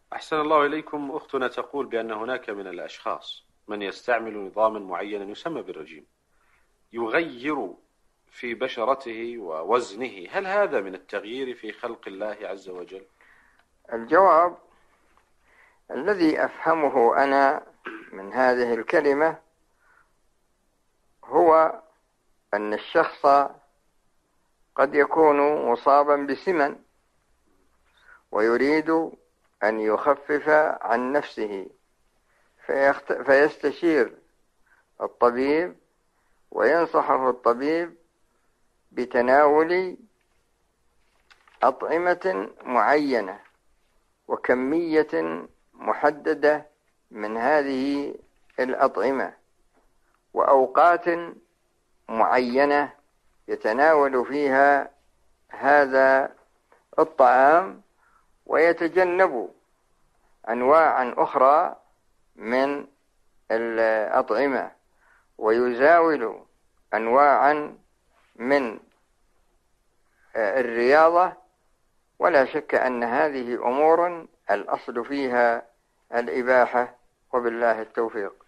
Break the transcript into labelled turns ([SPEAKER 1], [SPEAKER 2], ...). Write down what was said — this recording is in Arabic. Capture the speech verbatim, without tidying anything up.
[SPEAKER 1] أحسن الله إليكم. أختنا تقول بأن هناك من الأشخاص من يستعمل نظاما معينا يسمى بالرجيم يغير في بشرته ووزنه، هل هذا من التغيير في خلق الله عز وجل؟
[SPEAKER 2] الجواب الذي أفهمه أنا من هذه الكلمة هو أن الشخص قد يكون مصابا بسمن ويريد أن يخفف عن نفسه فيستشير الطبيب وينصحه الطبيب بتناول أطعمة معينة وكمية محددة من هذه الأطعمة وأوقات معينة يتناول فيها هذا الطعام ويتجنب أنواعا أخرى من الأطعمة ويزاول أنواعا من الرياضة. ولا شك أن هذه أمور الأصل فيها الإباحة، وبالله التوفيق.